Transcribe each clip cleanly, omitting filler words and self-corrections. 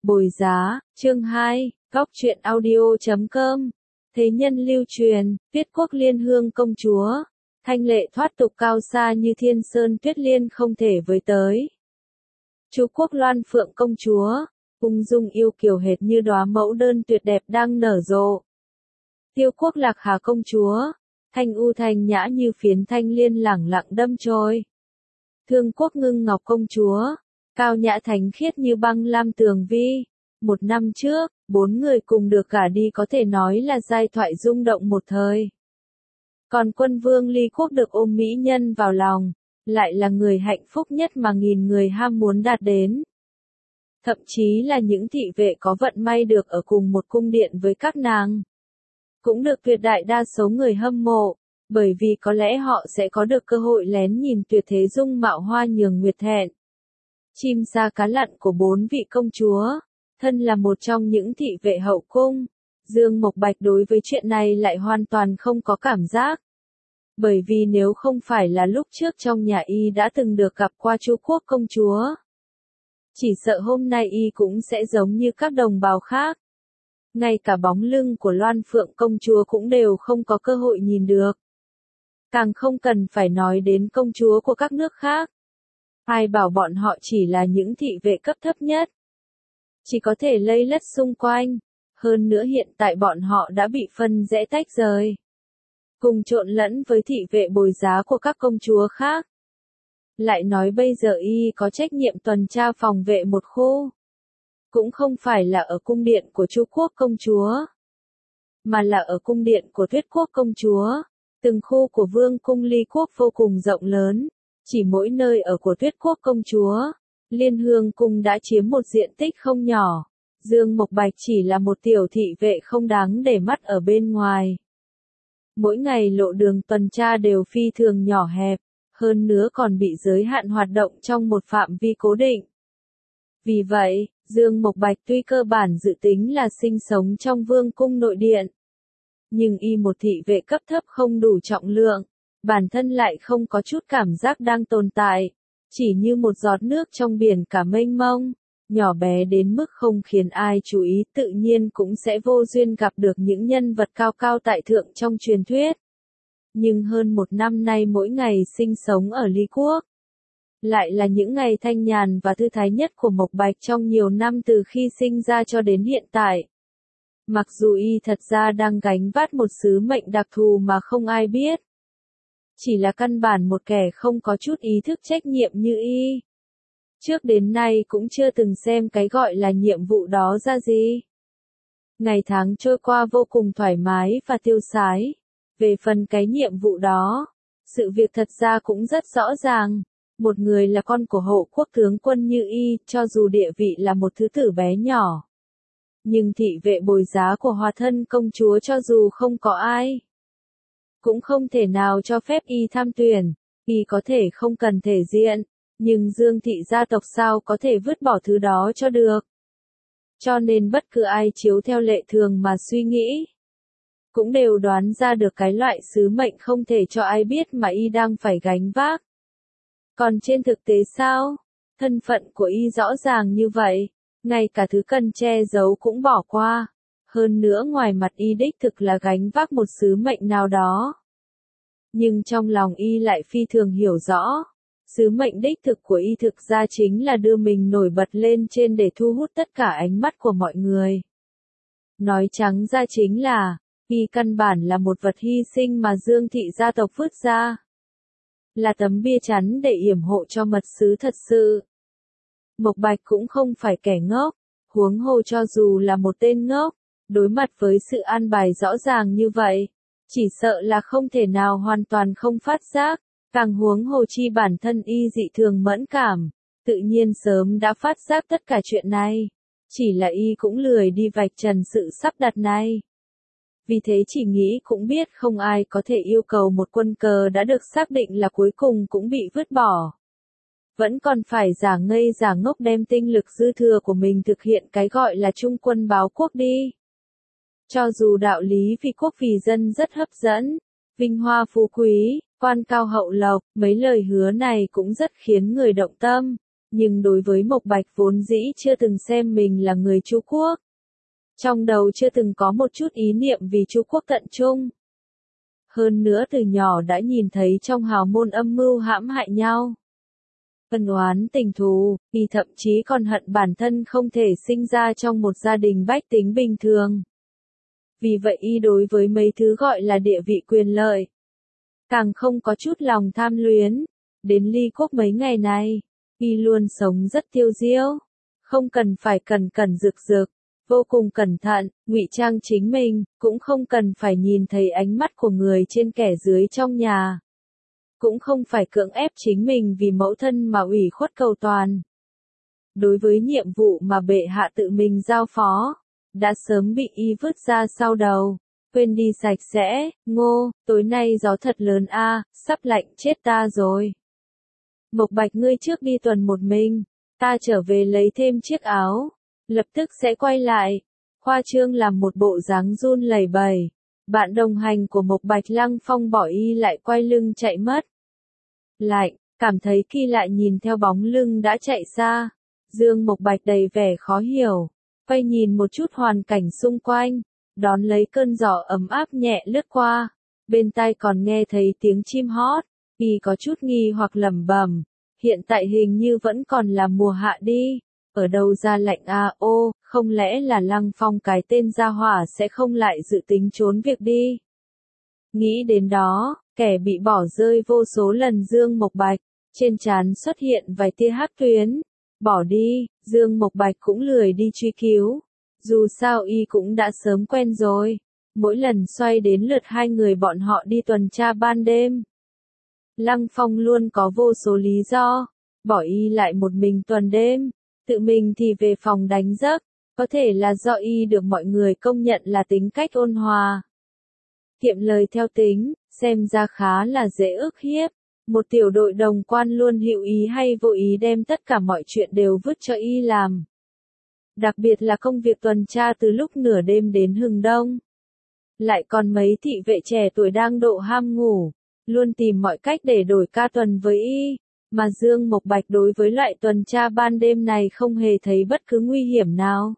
Bồi giá, chương 2, góc truyện audio.com. Thế nhân lưu truyền, Tuyết quốc liên hương công chúa, thanh lệ thoát tục cao xa như thiên sơn tuyết liên không thể với tới. Chu quốc loan phượng công chúa, ung dung yêu kiều hệt như đóa mẫu đơn tuyệt đẹp đang nở rộ. Tiêu quốc lạc hà công chúa, thanh u thanh nhã như phiến thanh liên lẳng lặng đâm trôi. Thương quốc ngưng ngọc công chúa, cao nhã thánh khiết như băng lam tường vi. Một năm trước, 4 người cùng được gả đi có thể nói là giai thoại rung động một thời. Còn quân vương Ly quốc được ôm mỹ nhân vào lòng, lại là người hạnh phúc nhất mà nghìn người ham muốn đạt đến. Thậm chí là những thị vệ có vận may được ở cùng một cung điện với các nàng, cũng được tuyệt đại đa số người hâm mộ, bởi vì có lẽ họ sẽ có được cơ hội lén nhìn tuyệt thế dung mạo hoa nhường nguyệt thẹn. Chim sa cá lặn của 4 vị công chúa, thân là một trong những thị vệ hậu cung, Dương Mộc Bạch đối với chuyện này lại hoàn toàn không có cảm giác. Bởi vì nếu không phải là lúc trước trong nhà y đã từng được gặp qua Chu quốc công chúa, chỉ sợ hôm nay y cũng sẽ giống như các đồng bào khác. Ngay cả bóng lưng của Loan Phượng công chúa cũng đều không có cơ hội nhìn được. Càng không cần phải nói đến công chúa của các nước khác. Ai bảo bọn họ chỉ là những thị vệ cấp thấp nhất, chỉ có thể lây lất xung quanh. Hơn nữa hiện tại bọn họ đã bị phân rẽ tách rời, cùng trộn lẫn với thị vệ bồi giá của các công chúa khác. Lại nói bây giờ y có trách nhiệm tuần tra phòng vệ một khu, cũng không phải là ở cung điện của Chu quốc công chúa, mà là ở cung điện của Tuyết quốc công chúa. Từng khu của vương cung Ly quốc vô cùng rộng lớn, chỉ mỗi nơi ở của Tuyết quốc công chúa, Liên Hương cung đã chiếm một diện tích không nhỏ. Dương Mộc Bạch chỉ là một tiểu thị vệ không đáng để mắt ở bên ngoài. Mỗi ngày lộ đường tuần tra đều phi thường nhỏ hẹp, hơn nữa còn bị giới hạn hoạt động trong một phạm vi cố định. Vì vậy, Dương Mộc Bạch tuy cơ bản dự tính là sinh sống trong vương cung nội điện, nhưng y một thị vệ cấp thấp không đủ trọng lượng, bản thân lại không có chút cảm giác đang tồn tại, chỉ như một giọt nước trong biển cả mênh mông, nhỏ bé đến mức không khiến ai chú ý, tự nhiên cũng sẽ vô duyên gặp được những nhân vật cao cao tại thượng trong truyền thuyết. Nhưng hơn một năm nay mỗi ngày sinh sống ở Ly quốc, lại là những ngày thanh nhàn và thư thái nhất của Mộc Bạch trong nhiều năm từ khi sinh ra cho đến hiện tại. Mặc dù y thật ra đang gánh vác một sứ mệnh đặc thù mà không ai biết, chỉ là căn bản một kẻ không có chút ý thức trách nhiệm như y, trước đến nay cũng chưa từng xem cái gọi là nhiệm vụ đó ra gì. Ngày tháng trôi qua vô cùng thoải mái và tiêu sái. Về phần cái nhiệm vụ đó, sự việc thật ra cũng rất rõ ràng. Một người là con của hộ quốc tướng quân như y, cho dù địa vị là một thứ tử bé nhỏ, nhưng thị vệ bồi giá của hòa thân công chúa cho dù không có ai, cũng không thể nào cho phép y tham tuyển. Y có thể không cần thể diện, nhưng Dương thị gia tộc sao có thể vứt bỏ thứ đó cho được. Cho nên bất cứ ai chiếu theo lệ thường mà suy nghĩ, cũng đều đoán ra được cái loại sứ mệnh không thể cho ai biết mà y đang phải gánh vác. Còn trên thực tế sao? Thân phận của y rõ ràng như vậy, ngay cả thứ cần che giấu cũng bỏ qua. Hơn nữa ngoài mặt y đích thực là gánh vác một sứ mệnh nào đó, nhưng trong lòng y lại phi thường hiểu rõ, sứ mệnh đích thực của y thực ra chính là đưa mình nổi bật lên trên để thu hút tất cả ánh mắt của mọi người. Nói trắng ra chính là, y căn bản là một vật hy sinh mà Dương thị gia tộc vứt ra, là tấm bia chắn để yểm hộ cho mật sứ thật sự. Mộc Bạch cũng không phải kẻ ngốc, huống hồ cho dù là một tên ngốc, đối mặt với sự an bài rõ ràng như vậy, chỉ sợ là không thể nào hoàn toàn không phát giác, càng huống hồ chi bản thân y dị thường mẫn cảm, tự nhiên sớm đã phát giác tất cả chuyện này, chỉ là y cũng lười đi vạch trần sự sắp đặt này. Vì thế chỉ nghĩ cũng biết không ai có thể yêu cầu một quân cờ đã được xác định là cuối cùng cũng bị vứt bỏ. Vẫn còn phải giả ngây giả ngốc đem tinh lực dư thừa của mình thực hiện cái gọi là trung quân báo quốc đi. Cho dù đạo lý vì quốc vì dân rất hấp dẫn, vinh hoa phú quý, quan cao hậu lộc, mấy lời hứa này cũng rất khiến người động tâm, Nhưng đối với Mộc Bạch vốn dĩ chưa từng xem mình là người Chu Quốc. Trong đầu chưa từng có một chút ý niệm vì Chu Quốc tận trung. Hơn nữa từ nhỏ đã nhìn thấy trong hào môn âm mưu hãm hại nhau. Ân oán tình thù, y thậm chí còn hận bản thân không thể sinh ra trong một gia đình bách tính bình thường. Vì vậy y đối với mấy thứ gọi là địa vị quyền lợi, càng không có chút lòng tham luyến. Đến ly quốc mấy ngày này, y luôn sống rất tiêu diêu, không cần phải cẩn cẩn rực rực, vô cùng cẩn thận, ngụy trang chính mình, cũng không cần phải nhìn thấy ánh mắt của người trên kẻ dưới trong nhà. Cũng không phải cưỡng ép chính mình vì mẫu thân mà ủy khuất cầu toàn. Đối với nhiệm vụ mà bệ hạ tự mình giao phó, đã sớm bị y vứt ra sau đầu, quên đi sạch sẽ. Ngô, tối nay gió thật lớn a, sắp lạnh chết ta rồi. Mộc Bạch ngươi trước đi tuần một mình, ta trở về lấy thêm chiếc áo, lập tức sẽ quay lại. Khoa trương làm một bộ dáng run lẩy bẩy. Bạn đồng hành của Mộc Bạch Lăng Phong bỏ y lại quay lưng chạy mất. Lạnh, cảm thấy kỳ lạ nhìn theo bóng lưng đã chạy xa. Dương Mộc Bạch đầy vẻ khó hiểu, quay nhìn một chút hoàn cảnh xung quanh, đón lấy cơn gió ấm áp nhẹ lướt qua, bên tai còn nghe thấy tiếng chim hót, y có chút nghi hoặc lẩm bẩm, hiện tại hình như vẫn còn là mùa hạ đi, ở đâu ra lạnh a, ô, không lẽ là Lăng Phong cái tên gia hỏa sẽ không lại dự tính trốn việc đi. Nghĩ đến đó, kẻ bị bỏ rơi vô số lần Dương Mộc Bạch, trên trán xuất hiện vài tia hắc tuyến. Bỏ đi, Dương Mộc Bạch cũng lười đi truy cứu. Dù sao y cũng đã sớm quen rồi. Mỗi lần xoay đến lượt hai người bọn họ đi tuần tra ban đêm. Lăng Phong luôn có vô số lý do. Bỏ y lại một mình tuần đêm. Tự mình thì về phòng đánh giấc. Có thể là do y được mọi người công nhận là tính cách ôn hòa. Kiệm lời theo tính, xem ra khá là dễ ức hiếp. Một tiểu đội đồng quan luôn hữu ý hay vô ý đem tất cả mọi chuyện đều vứt cho y làm. Đặc biệt là công việc tuần tra từ lúc nửa đêm đến hừng đông. Lại còn mấy thị vệ trẻ tuổi đang độ ham ngủ, luôn tìm mọi cách để đổi ca tuần với y. Mà Dương Mộc Bạch đối với loại tuần tra ban đêm này không hề thấy bất cứ nguy hiểm nào.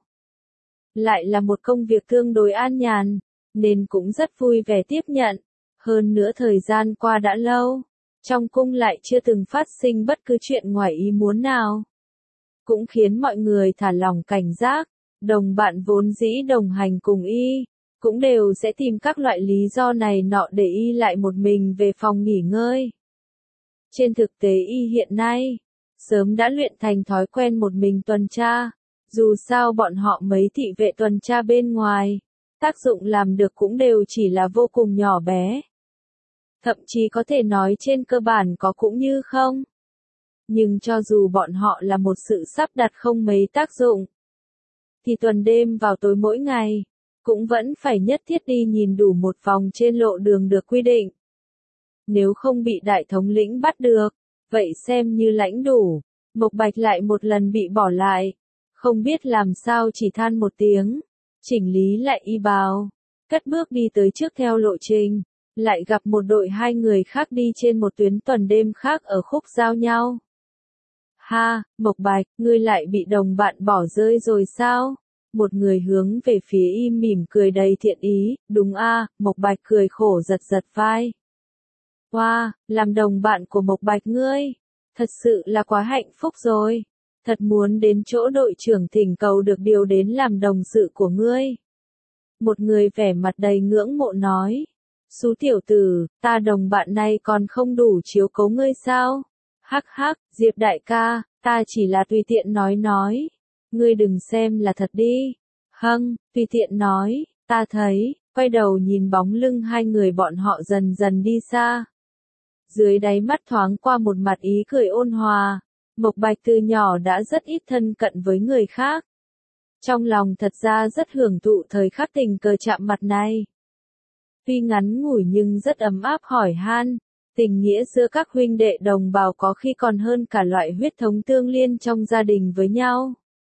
Lại là một công việc tương đối an nhàn, nên cũng rất vui vẻ tiếp nhận. Hơn nữa thời gian qua đã lâu, trong cung lại chưa từng phát sinh bất cứ chuyện ngoài ý muốn nào. Cũng khiến mọi người thả lỏng cảnh giác, đồng bạn vốn dĩ đồng hành cùng y, cũng đều sẽ tìm các loại lý do này nọ để y lại một mình về phòng nghỉ ngơi. Trên thực tế y hiện nay, sớm đã luyện thành thói quen một mình tuần tra, dù sao bọn họ mấy thị vệ tuần tra bên ngoài, tác dụng làm được cũng đều chỉ là vô cùng nhỏ bé. Thậm chí có thể nói trên cơ bản có cũng như không. Nhưng cho dù bọn họ là một sự sắp đặt không mấy tác dụng, thì tuần đêm vào tối mỗi ngày, cũng vẫn phải nhất thiết đi nhìn đủ một vòng trên lộ đường được quy định. Nếu không bị đại thống lĩnh bắt được, vậy xem như lãnh đủ. Mộc Bạch lại một lần bị bỏ lại, không biết làm sao chỉ than một tiếng, chỉnh lý lại y bào, cất bước đi tới trước theo lộ trình. Lại gặp một đội hai người khác đi trên một tuyến tuần đêm khác ở khúc giao nhau. Ha, Mộc Bạch, ngươi lại bị đồng bạn bỏ rơi rồi sao? Một người hướng về phía y mỉm cười đầy thiện ý, đúng a, Mộc Bạch cười khổ giật giật vai. Wow, làm đồng bạn của Mộc Bạch ngươi, thật sự là quá hạnh phúc rồi. Thật muốn đến chỗ đội trưởng thỉnh cầu được điều đến làm đồng sự của ngươi. Một người vẻ mặt đầy ngưỡng mộ nói. Xú tiểu tử, ta đồng bạn này còn không đủ chiếu cố ngươi sao? Hắc hắc, Diệp đại ca, ta chỉ là tùy tiện nói. Ngươi đừng xem là thật đi. Hâng, tùy tiện nói, ta thấy, quay đầu nhìn bóng lưng hai người bọn họ dần dần đi xa. Dưới đáy mắt thoáng qua một mặt ý cười ôn hòa. Mộc Bạch từ nhỏ đã rất ít thân cận với người khác. Trong lòng thật ra rất hưởng thụ thời khắc tình cờ chạm mặt này. Tuy ngắn ngủi nhưng rất ấm áp hỏi han, tình nghĩa giữa các huynh đệ đồng bào có khi còn hơn cả loại huyết thống tương liên trong gia đình với nhau.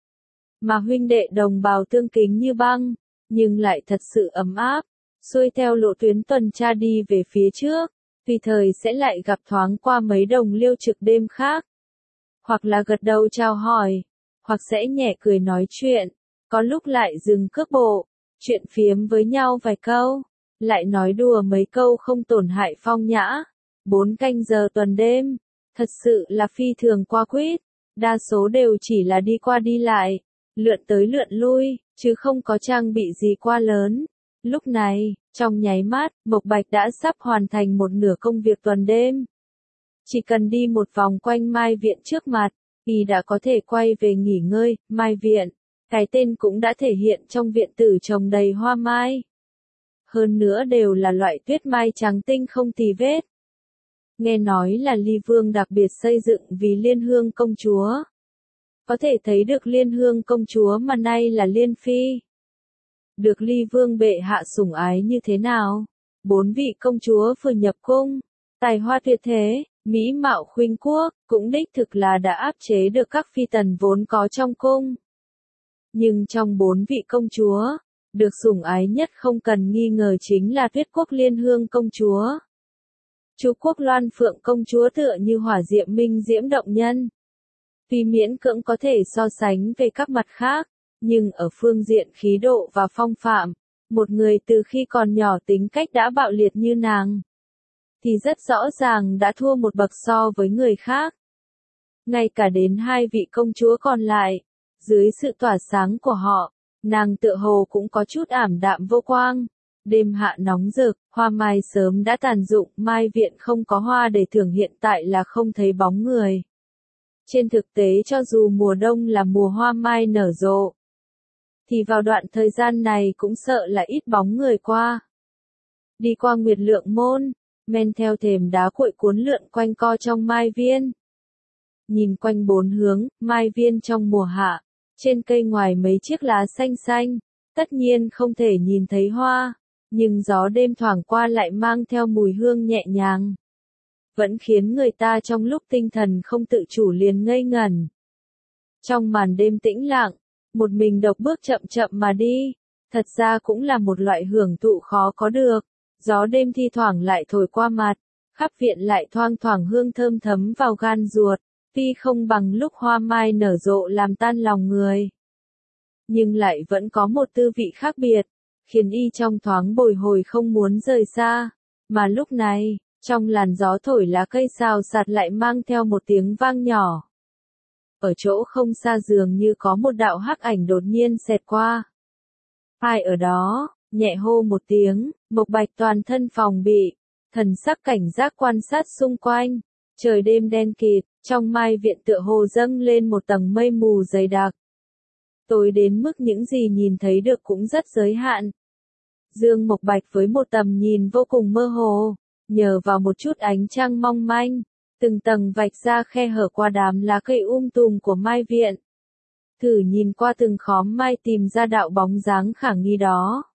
Mà huynh đệ đồng bào tương kính như băng, nhưng lại thật sự ấm áp, xuôi theo lộ tuyến tuần tra đi về phía trước, tùy thời sẽ lại gặp thoáng qua mấy đồng liêu trực đêm khác. hoặc là gật đầu chào hỏi, hoặc sẽ nhẹ cười nói chuyện, có lúc lại dừng cước bộ, chuyện phiếm với nhau vài câu, lại nói đùa mấy câu không tổn hại phong nhã. 4 canh giờ tuần đêm, thật sự là phi thường qua quýt, đa số đều chỉ là đi qua đi lại, lượn tới lượn lui, chứ không có trang bị gì quá lớn. Lúc này, trong nháy mắt, Mộc Bạch đã sắp hoàn thành một nửa công việc tuần đêm. Chỉ cần đi một vòng quanh Mai Viện trước mặt, y đã có thể quay về nghỉ ngơi. Mai Viện, cái tên cũng đã thể hiện trong viện tử trồng đầy hoa mai. Hơn nữa đều là loại tuyết mai trắng tinh không tì vết. Nghe nói là Ly Vương đặc biệt xây dựng vì Liên Hương công chúa. Có thể thấy được Liên Hương công chúa mà nay là Liên Phi. Được Ly Vương bệ hạ sủng ái như thế nào? 4 vị công chúa vừa nhập cung, tài hoa tuyệt thế, mỹ mạo khuynh quốc, cũng đích thực là đã áp chế được các phi tần vốn có trong cung. Nhưng trong 4 vị công chúa, được sủng ái nhất không cần nghi ngờ chính là Tuyết Quốc Liên Hương công chúa. Chu Quốc Loan Phượng công chúa tựa như hỏa diệm minh diễm động nhân. Tuy miễn cưỡng có thể so sánh về các mặt khác, nhưng ở phương diện khí độ và phong phạm, một người từ khi còn nhỏ tính cách đã bạo liệt như nàng, thì rất rõ ràng đã thua một bậc so với người khác. Ngay cả đến 2 vị công chúa còn lại, dưới sự tỏa sáng của họ, nàng tựa hồ cũng có chút ảm đạm vô quang. Đêm hạ nóng rực, hoa mai sớm đã tàn rụng, Mai Viện không có hoa để thưởng hiện tại là không thấy bóng người. Trên thực tế cho dù mùa đông là mùa hoa mai nở rộ, thì vào đoạn thời gian này cũng sợ là ít bóng người qua. Đi qua Nguyệt Lượng Môn, men theo thềm đá cuội cuốn lượn quanh co trong Mai Viên. Nhìn quanh 4 hướng, Mai Viên trong mùa hạ, trên cây ngoài mấy chiếc lá xanh xanh, tất nhiên không thể nhìn thấy hoa, nhưng gió đêm thoảng qua lại mang theo mùi hương nhẹ nhàng. Vẫn khiến người ta trong lúc tinh thần không tự chủ liền ngây ngẩn. Trong màn đêm tĩnh lặng, một mình độc bước chậm chậm mà đi, thật ra cũng là một loại hưởng thụ khó có được. Gió đêm thi thoảng lại thổi qua mặt, khắp viện lại thoang thoảng hương thơm thấm vào gan ruột, tuy không bằng lúc hoa mai nở rộ làm tan lòng người, nhưng lại vẫn có một tư vị khác biệt, khiến y trong thoáng bồi hồi không muốn rời xa. Mà lúc này, trong làn gió thổi lá cây xào xạc lại mang theo một tiếng vang nhỏ. Ở chỗ không xa dường như có một đạo hắc ảnh đột nhiên xẹt qua. Ai ở đó? Nhẹ hô một tiếng, Mộc Bạch toàn thân phòng bị, thần sắc cảnh giác quan sát xung quanh. Trời đêm đen kịt, trong Mai Viện tựa hồ dâng lên một tầng mây mù dày đặc. Tối đến mức những gì nhìn thấy được cũng rất giới hạn. Dương Mộc Bạch với một tầm nhìn vô cùng mơ hồ, nhờ vào một chút ánh trăng mong manh, từng tầng vạch ra khe hở qua đám lá cây tùm của Mai Viện. Thử nhìn qua từng khóm mai tìm ra đạo bóng dáng khả nghi đó.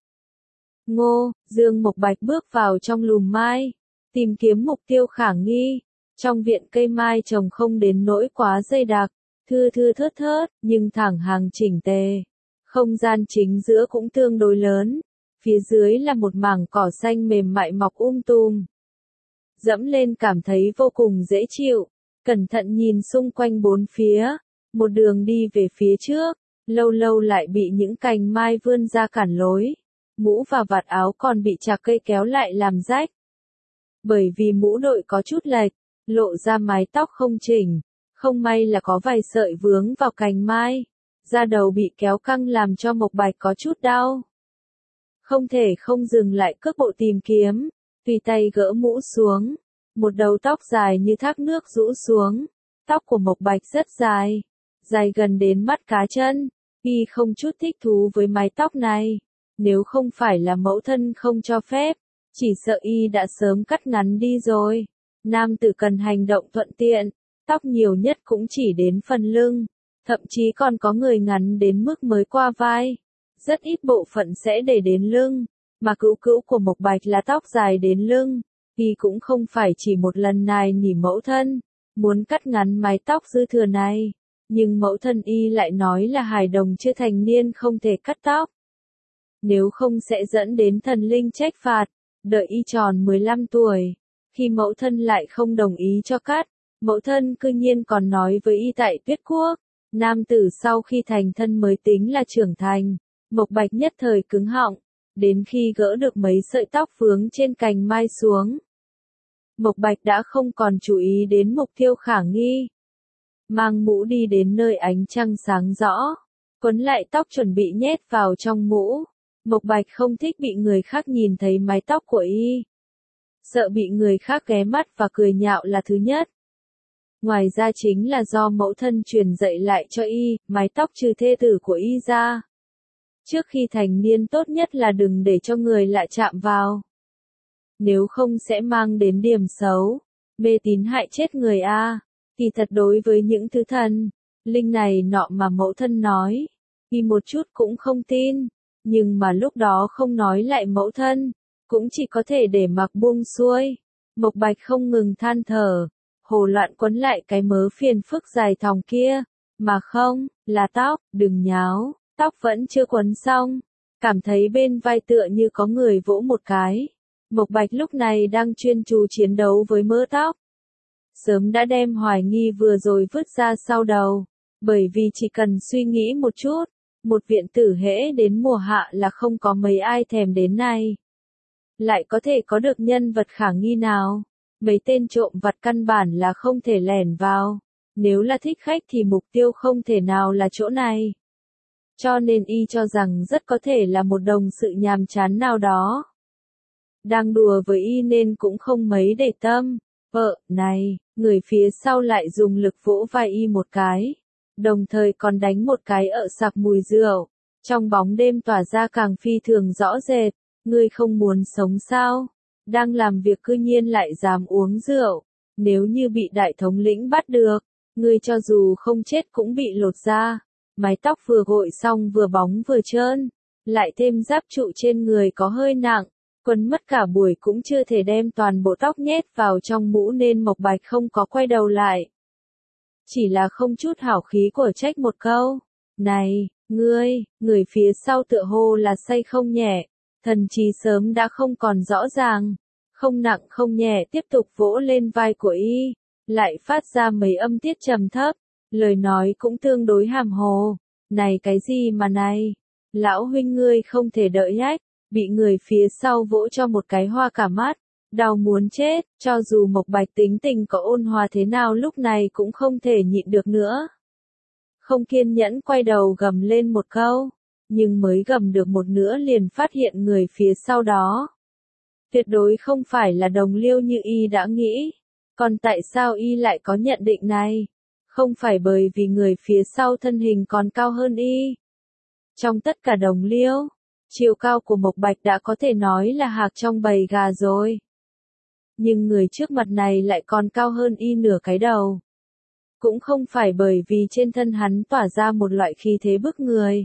Ngô, Dương Mộc Bạch bước vào trong lùm mai, tìm kiếm mục tiêu khả nghi. Trong viện cây mai trồng không đến nỗi quá dày đặc, thưa thưa thớt thớt, nhưng thẳng hàng chỉnh tề. Không gian chính giữa cũng tương đối lớn, phía dưới là một mảng cỏ xanh mềm mại mọc tùm. Dẫm lên cảm thấy vô cùng dễ chịu, cẩn thận nhìn xung quanh 4 phía, một đường đi về phía trước, lâu lâu lại bị những cành mai vươn ra cản lối. Mũ và vạt áo còn bị chạc cây kéo lại làm rách. Bởi vì mũ đội có chút lệch, lộ ra mái tóc không chỉnh, không may là có vài sợi vướng vào cành mai, da đầu bị kéo căng làm cho Mộc Bạch có chút đau. Không thể không dừng lại cước bộ tìm kiếm, tùy tay gỡ mũ xuống, một đầu tóc dài như thác nước rũ xuống, tóc của Mộc Bạch rất dài, dài gần đến mắt cá chân, y không chút thích thú với mái tóc này. Nếu không phải là mẫu thân không cho phép, chỉ sợ y đã sớm cắt ngắn đi rồi. Nam tử cần hành động thuận tiện, tóc nhiều nhất cũng chỉ đến phần lưng, thậm chí còn có người ngắn đến mức mới qua vai. Rất ít bộ phận sẽ để đến lưng, mà cữu cữu của Mộc Bạch là tóc dài đến lưng, y cũng không phải chỉ một lần nài nỉ mẫu thân, muốn cắt ngắn mái tóc dư thừa này, nhưng mẫu thân y lại nói là hài đồng chưa thành niên không thể cắt tóc. Nếu không sẽ dẫn đến thần linh trách phạt, đợi y tròn 15 tuổi, khi mẫu thân lại không đồng ý cho cắt, Mẫu thân cư nhiên còn nói với y tại Tuyết Quốc, nam tử sau khi thành thân mới tính là trưởng thành. Mộc Bạch nhất thời cứng họng, đến khi gỡ được mấy sợi tóc vướng trên cành mai xuống. Mộc Bạch đã không còn chú ý đến mục tiêu khả nghi. Mang mũ đi đến nơi ánh trăng sáng rõ, quấn lại tóc chuẩn bị nhét vào trong mũ. Mộc Bạch không thích bị người khác nhìn thấy mái tóc của y. Sợ bị người khác ghé mắt và cười nhạo là thứ nhất. Ngoài ra chính là do mẫu thân truyền dạy lại cho y, mái tóc trừ thê tử của y ra. Trước khi thành niên tốt nhất là đừng để cho người lạ chạm vào. Nếu không sẽ mang đến điểm xấu, mê tín hại chết người a. Kỳ thật đối với những thứ thần, linh này nọ mà mẫu thân nói, y một chút cũng không tin, nhưng mà lúc đó không nói lại mẫu thân, cũng chỉ có thể để mặc buông xuôi. Mộc Bạch không ngừng than thở, hồ loạn quấn lại cái mớ phiền phức dài thòng kia, mà không, là tóc, đừng nháo, tóc vẫn chưa quấn xong, cảm thấy bên vai tựa như có người vỗ một cái. Mộc Bạch lúc này đang chuyên chú chiến đấu với mớ tóc. Sớm đã đem hoài nghi vừa rồi vứt ra sau đầu, bởi vì chỉ cần suy nghĩ một chút, một viện tử hễ đến mùa hạ là không có mấy ai thèm đến này. Lại có thể có được nhân vật khả nghi nào? Mấy tên trộm vặt căn bản là không thể lẻn vào. Nếu là thích khách thì mục tiêu không thể nào là chỗ này. Cho nên y cho rằng rất có thể là một đồng sự nhàm chán nào đó. Đang đùa với y nên cũng không mấy để tâm. Này, người phía sau lại dùng lực vỗ vai y một cái. Đồng thời còn đánh một cái sặc mùi rượu. Trong bóng đêm tỏa ra càng phi thường rõ rệt. Ngươi không muốn sống sao? Đang làm việc cư nhiên lại dám uống rượu. Nếu như bị đại thống lĩnh bắt được, ngươi cho dù không chết cũng bị lột da. Mái tóc vừa gội xong vừa bóng vừa trơn. Lại thêm giáp trụ trên người có hơi nặng. Quấn mất cả buổi cũng chưa thể đem toàn bộ tóc nhét vào trong mũ nên Mộc Bạch không có quay đầu lại. Chỉ là không chút hảo khí của trách một câu. Này, người phía sau tựa hồ là say không nhẹ. Thần trí sớm đã không còn rõ ràng. Không nặng không nhẹ tiếp tục vỗ lên vai của y. Lại phát ra mấy âm tiết trầm thấp. Lời nói cũng tương đối hàm hồ. Này cái gì mà này? Lão huynh ngươi không thể đợi nhách. Bị người phía sau vỗ cho một cái hoa cả mắt, đau muốn chết, cho dù Mộc Bạch tính tình có ôn hòa thế nào lúc này cũng không thể nhịn được nữa. Không kiên nhẫn quay đầu gầm lên một câu, nhưng mới gầm được một nửa liền phát hiện người phía sau đó. Tuyệt đối không phải là đồng liêu như y đã nghĩ, còn tại sao y lại có nhận định này? Không phải bởi vì người phía sau thân hình còn cao hơn y. Trong tất cả đồng liêu, chiều cao của Mộc Bạch đã có thể nói là hạc trong bầy gà rồi. Nhưng người trước mặt này lại còn cao hơn y nửa cái đầu. Cũng không phải bởi vì trên thân hắn tỏa ra một loại khí thế bức người.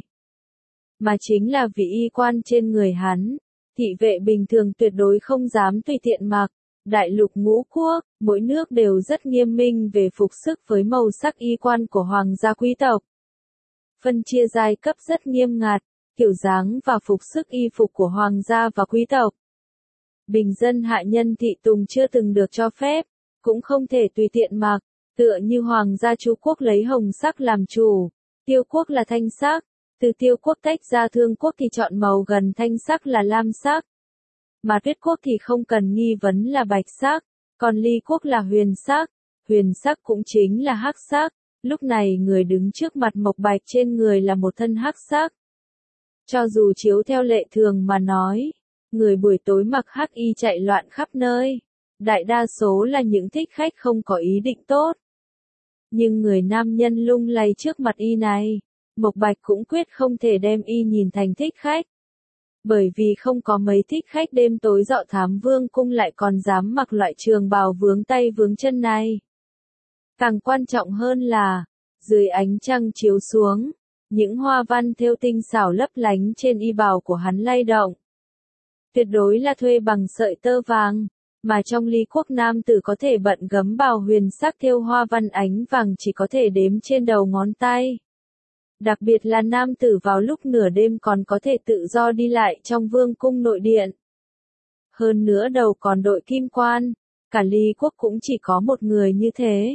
Mà chính là vì y quan trên người hắn. Thị vệ bình thường tuyệt đối không dám tùy tiện mặc. Đại lục ngũ quốc, mỗi nước đều rất nghiêm minh về phục sức với màu sắc y quan của hoàng gia quý tộc. Phân chia giai cấp rất nghiêm ngặt. Kiểu dáng và phục sức y phục của hoàng gia và quý tộc. Bình dân hạ nhân thị tùng chưa từng được cho phép, cũng không thể tùy tiện mặc, tựa như hoàng gia Chu quốc lấy hồng sắc làm chủ, Tiêu quốc là thanh sắc, từ Tiêu quốc tách ra Thương quốc thì chọn màu gần thanh sắc là lam sắc, mà Tuyết quốc thì không cần nghi vấn là bạch sắc, còn Ly quốc là huyền sắc cũng chính là hắc sắc, lúc này người đứng trước mặt Mộc Bạch trên người là một thân hắc sắc. Cho dù chiếu theo lệ thường mà nói, người buổi tối mặc hắc y chạy loạn khắp nơi, đại đa số là những thích khách không có ý định tốt. Nhưng người nam nhân lung lay trước mặt y này, Mộc Bạch cũng quyết không thể đem y nhìn thành thích khách. Bởi vì không có mấy thích khách đêm tối dọ thám vương cung lại còn dám mặc loại trường bào vướng tay vướng chân này. Càng quan trọng hơn là, dưới ánh trăng chiếu xuống, những hoa văn thêu tinh xảo lấp lánh trên y bào của hắn lay động. Tuyệt đối là thuê bằng sợi tơ vàng, mà trong Ly quốc nam tử có thể bận gấm bào huyền sắc thêu hoa văn ánh vàng chỉ có thể đếm trên đầu ngón tay. Đặc biệt là nam tử vào lúc nửa đêm còn có thể tự do đi lại trong vương cung nội điện. Hơn nữa đầu còn đội kim quan, cả Ly quốc cũng chỉ có một người như thế.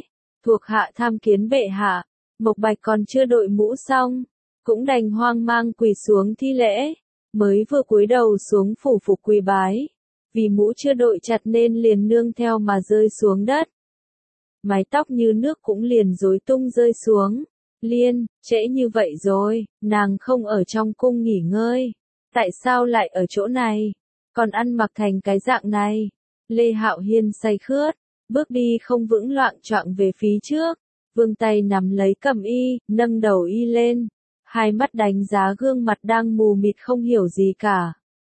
Thuộc hạ tham kiến bệ hạ. Mộc Bạch còn chưa đội mũ xong, cũng đành hoang mang quỳ xuống thi lễ, mới vừa cúi đầu xuống phủ phục quỳ bái, vì mũ chưa đội chặt nên liền nương theo mà rơi xuống đất. Mái tóc như nước cũng liền rối tung rơi xuống. Liên, trễ như vậy rồi, nàng không ở trong cung nghỉ ngơi, tại sao lại ở chỗ này, còn ăn mặc thành cái dạng này? Lê Hạo Hiên say khướt, bước đi không vững loạng choạng về phía trước, vươn tay nắm lấy cầm y, nâng đầu y lên, hai mắt đánh giá gương mặt đang mù mịt không hiểu gì cả.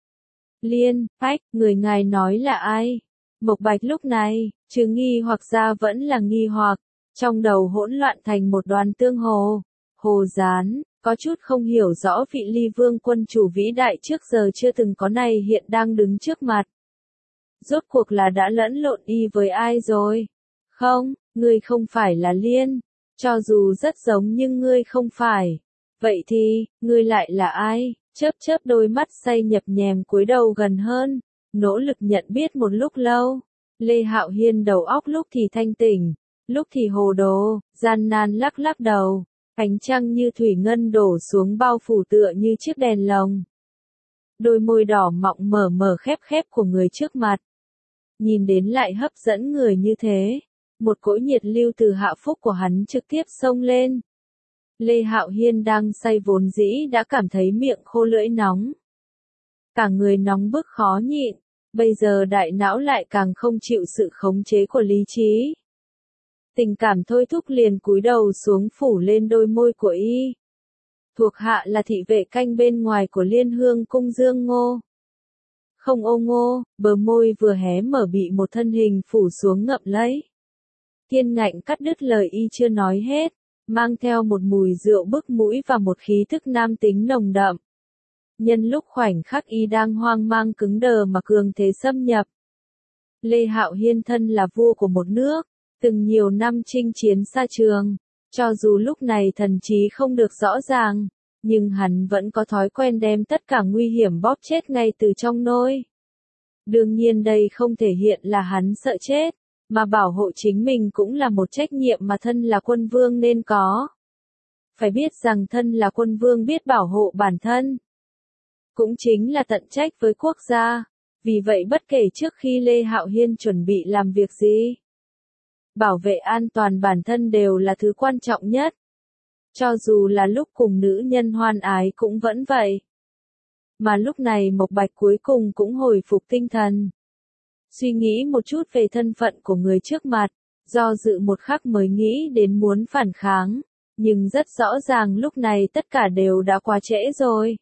Liên, Phách, người ngài nói là ai? Mộc Bạch lúc này, trừ nghi hoặc ra vẫn là nghi hoặc, trong đầu hỗn loạn thành một đoàn tương hồ. Hồ Gián, có chút không hiểu rõ vị Ly Vương quân chủ vĩ đại trước giờ chưa từng có này hiện đang đứng trước mặt. Rốt cuộc là đã lẫn lộn y với ai rồi? Không, ngươi không phải là Liên, cho dù rất giống nhưng ngươi không phải. Vậy thì, ngươi lại là ai? Chớp chớp đôi mắt say nhập nhèm cúi đầu gần hơn, nỗ lực nhận biết một lúc lâu. Lê Hạo Hiên đầu óc lúc thì thanh tỉnh, lúc thì hồ đồ, gian nan lắc lắc đầu, ánh trăng như thủy ngân đổ xuống bao phủ tựa như chiếc đèn lồng. Đôi môi đỏ mọng mở mở khép khép của người trước mặt. Nhìn đến lại hấp dẫn người như thế, một cỗ nhiệt lưu từ hạ phúc của hắn trực tiếp xông lên. Lê Hạo Hiên đang say vốn dĩ đã cảm thấy miệng khô lưỡi nóng. Cả người nóng bức khó nhịn, bây giờ đại não lại càng không chịu sự khống chế của lý trí. Tình cảm thôi thúc liền cúi đầu xuống phủ lên đôi môi của y. Thuộc hạ là thị vệ canh bên ngoài của Liên Hương cung Dương Ngô. Không ô ngô, bờ môi vừa hé mở bị một thân hình phủ xuống ngậm lấy. Thiên Ngạnh cắt đứt lời y chưa nói hết, mang theo một mùi rượu bức mũi và một khí thức nam tính nồng đậm. Nhân lúc khoảnh khắc y đang hoang mang cứng đờ mà cường thế xâm nhập. Lê Hạo Hiên thân là vua của một nước, từng nhiều năm chinh chiến xa trường, cho dù lúc này thần trí không được rõ ràng, nhưng hắn vẫn có thói quen đem tất cả nguy hiểm bóp chết ngay từ trong nôi. Đương nhiên đây không thể hiện là hắn sợ chết, mà bảo hộ chính mình cũng là một trách nhiệm mà thân là quân vương nên có. Phải biết rằng thân là quân vương biết bảo hộ bản thân, cũng chính là tận trách với quốc gia. Vì vậy bất kể trước khi Lê Hạo Hiên chuẩn bị làm việc gì, bảo vệ an toàn bản thân đều là thứ quan trọng nhất. Cho dù là lúc cùng nữ nhân hoan ái cũng vẫn vậy. Mà lúc này Mộc Bạch cuối cùng cũng hồi phục tinh thần. Suy nghĩ một chút về thân phận của người trước mặt, do dự một khắc mới nghĩ đến muốn phản kháng, nhưng rất rõ ràng lúc này tất cả đều đã quá trễ rồi.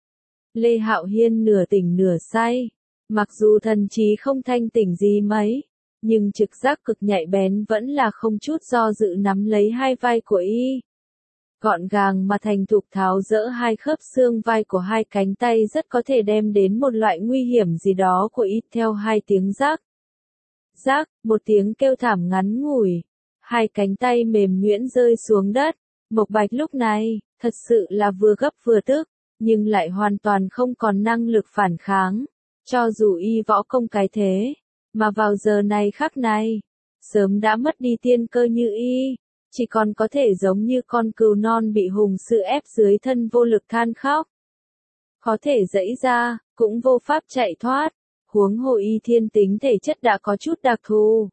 Lê Hạo Hiên nửa tỉnh nửa say, mặc dù thần trí không thanh tỉnh gì mấy, nhưng trực giác cực nhạy bén vẫn là không chút do dự nắm lấy hai vai của y. Gọn gàng mà thành thục tháo dỡ hai khớp xương vai của hai cánh tay rất có thể đem đến một loại nguy hiểm gì đó của y theo hai tiếng rắc. Rắc, một tiếng kêu thảm ngắn ngủi, hai cánh tay mềm nhũn rơi xuống đất. Mộc Bạch lúc này, thật sự là vừa gấp vừa tức, nhưng lại hoàn toàn không còn năng lực phản kháng, cho dù y võ công cái thế, mà vào giờ này khắc này, sớm đã mất đi tiên cơ như y, chỉ còn có thể giống như con cừu non bị hùng sư ép dưới thân vô lực than khóc. Có thể giãy ra, cũng vô pháp chạy thoát, huống hồ y thiên tính thể chất đã có chút đặc thù.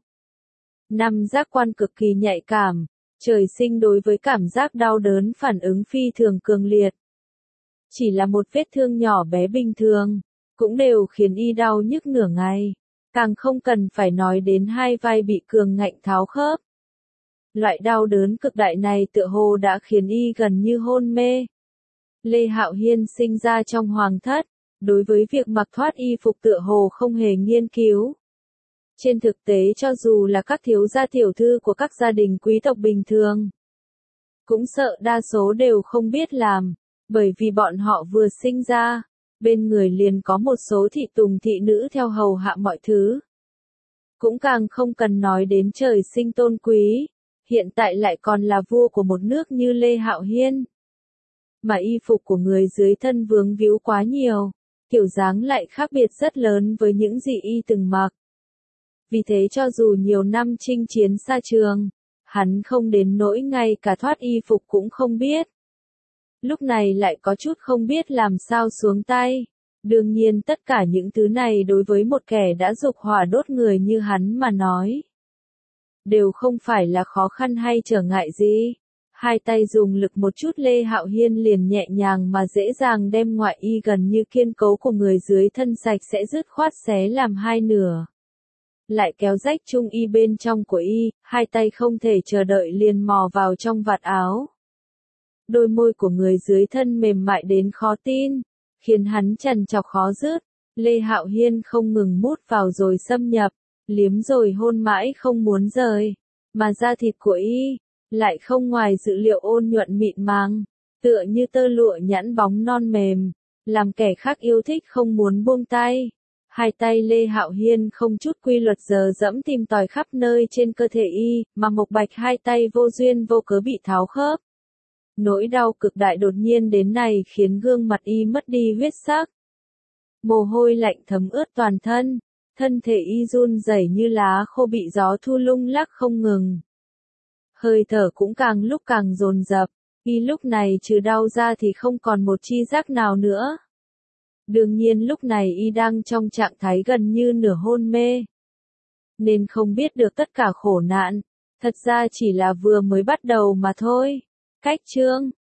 Năm giác quan cực kỳ nhạy cảm, trời sinh đối với cảm giác đau đớn phản ứng phi thường cường liệt. Chỉ là một vết thương nhỏ bé bình thường, cũng đều khiến y đau nhức nửa ngày, càng không cần phải nói đến hai vai bị cường ngạnh tháo khớp. Loại đau đớn cực đại này tựa hồ đã khiến y gần như hôn mê. Lê Hạo Hiên sinh ra trong hoàng thất, đối với việc mặc thoát y phục tựa hồ không hề nghiên cứu. Trên thực tế cho dù là các thiếu gia tiểu thư của các gia đình quý tộc bình thường, cũng sợ đa số đều không biết làm, bởi vì bọn họ vừa sinh ra, bên người liền có một số thị tùng thị nữ theo hầu hạ mọi thứ. Cũng càng không cần nói đến trời sinh tôn quý, hiện tại lại còn là vua của một nước như Lê Hạo Hiên. Mà y phục của người dưới thân vướng víu quá nhiều, kiểu dáng lại khác biệt rất lớn với những gì y từng mặc. Vì thế cho dù nhiều năm chinh chiến xa trường, Hắn không đến nỗi ngay cả thoát y phục cũng không biết. Lúc này lại có chút không biết làm sao xuống tay. Đương nhiên tất cả những thứ này đối với một kẻ đã dục hỏa đốt người như hắn mà nói, đều không phải là khó khăn hay trở ngại gì. Hai tay dùng lực một chút, Lê Hạo Hiên liền nhẹ nhàng mà dễ dàng đem ngoại y gần như kiên cố của người dưới thân sạch sẽ dứt khoát xé làm hai nửa. Lại kéo rách trung y bên trong của y, hai tay không thể chờ đợi liền mò vào trong vạt áo. Đôi môi của người dưới thân mềm mại đến khó tin, khiến hắn trằn trọc khó dứt. Lê Hạo Hiên không ngừng mút vào rồi xâm nhập, liếm rồi hôn mãi không muốn rời. Mà da thịt của y, lại không ngoài dự liệu ôn nhuận mịn màng, tựa như tơ lụa nhẵn bóng non mềm, làm kẻ khác yêu thích không muốn buông tay. Hai tay Lê Hạo Hiên không chút quy luật giờ dẫm tìm tòi khắp nơi trên cơ thể y, mà Mộc Bạch hai tay vô duyên vô cớ bị tháo khớp. Nỗi đau cực đại đột nhiên đến này khiến gương mặt y mất đi huyết sắc. Mồ hôi lạnh thấm ướt toàn thân, thân thể y run rẩy như lá khô bị gió thu lung lắc không ngừng. Hơi thở cũng càng lúc càng dồn dập, y lúc này trừ đau ra thì không còn một chi giác nào nữa. Đương nhiên lúc này y đang trong trạng thái gần như nửa hôn mê, nên không biết được tất cả khổ nạn, thật ra chỉ là vừa mới bắt đầu mà thôi. Cách chương